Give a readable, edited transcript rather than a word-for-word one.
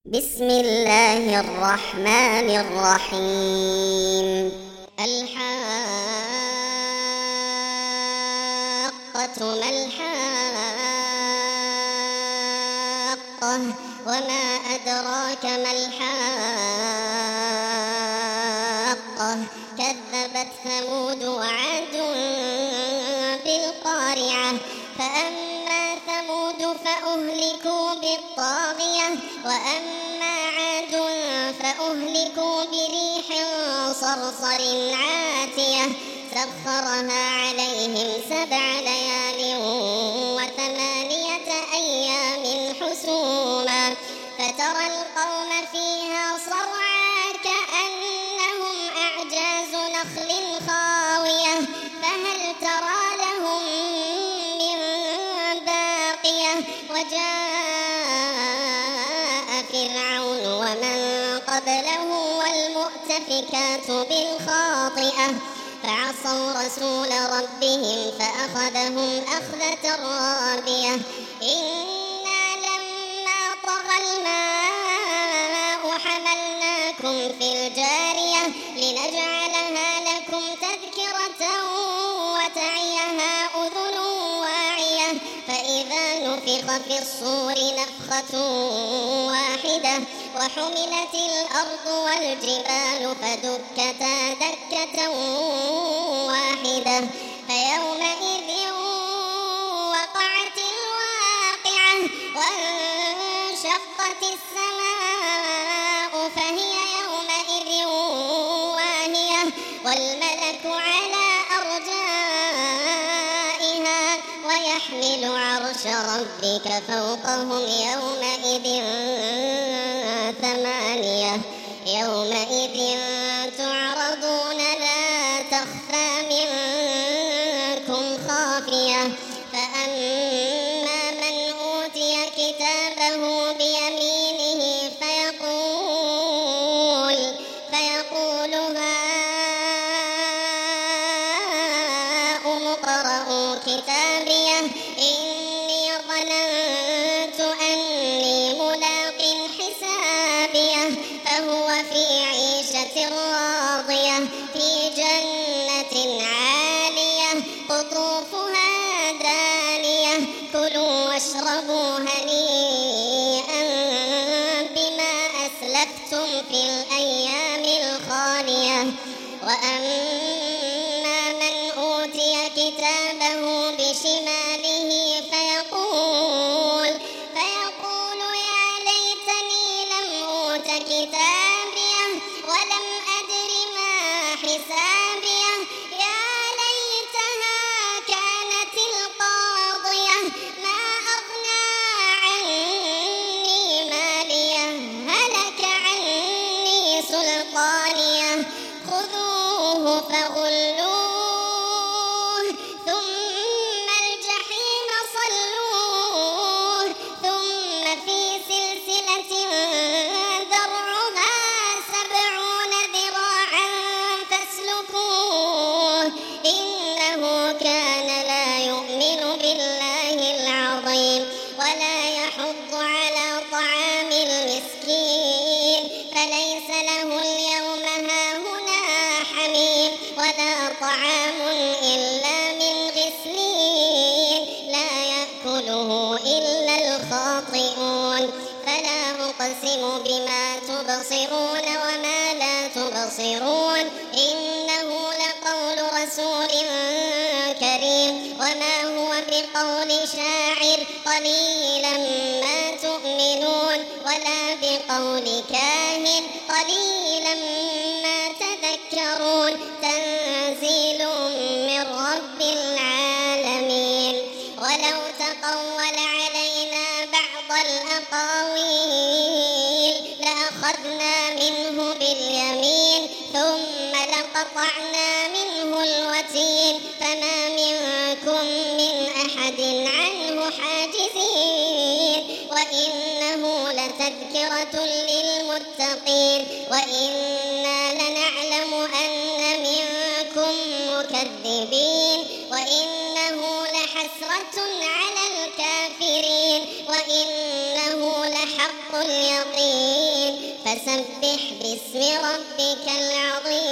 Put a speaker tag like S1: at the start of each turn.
S1: بسم الله الرحمن الرحيم. الحاقة ما الحاقة وما أدراك ما الحاقة كذبت ثمود وعاد بالقارعة فأما ثمود فأهلكوا بالطاغية وأما عاد فأهلكوا بريح صرصر عاتية سخرها عليهم 7 ليال و8 أيام حسوما فترى القوم فيها صرعى كأنهم أعجاز نخل خاوية فهل ترى لهم من باقية وجاء فرعون ومن قبله والمؤتفكات بالخاطئة فعصوا رسول ربهم فأخذهم أخذة رابية إنا لما طغى الماء حملناكم في الجارية لنجعلها لكم تذكرة وتعيها أذن واعية فإذا نفخ في الصور نفخة واحدة وحملت الأرض والجبال فدكتا دكة واحدة فيومئذ وقعت الواقعة وانشقت السماء فهي يومئذ واهية والملك على أرجائها ويحمل عرش ربك فوقهم يومئذ 8 يومئذ تعرضون لا تخفى منكم خافية فأما من أوتي كتابه بيمينه فيقول هاؤم اقرءوا كتابيه إني ظننت أني ملاق حسابيه فهو في عيشة راضية في جنة عالية قطوفها دانية كلوا واشربوا هنيئا بما أسلفتم في الأيام الخالية وأما من أوتي كتابه بشماله فيقول يا ليتني لم أوت كتابيه ولم أدر ما حسابيه يا ليتها كانت القاضية ما أغنى عني ماليه هلك عني سلطانيه خذوه فغلوه ثم الجحيم صلوه ثم في سلسلة ذرعها 70 ذراعا فاسلكوه إنه كان لا يؤمن بالله العظيم ولا يحض على طعام المسكين فليس له اليوم هاهنا حميم ولا طعام إلا من غسلين لا يأكله إلا الخاطئون فلا أقسم بما تبصرون وما لا تبصرون إنه لقول رسول كريم وما هو بقول شاعر قليلا ما تؤمنون ولا بقول كاهن قليلا ما تذكرون تنزيل من رب العالمين ولو تقول علينا بعض الأقاويل لأخذنا منه باليمين ثم لقطعنا منه الوتين فما منكم من أحد عنه حاجزين وإنه لتذكرة للمتقين وإنا لنعلم أن منكم مكذبين وإنه لحسرة على الكافرين وإنه لحق اليقين فسبح باسم ربك العظيم.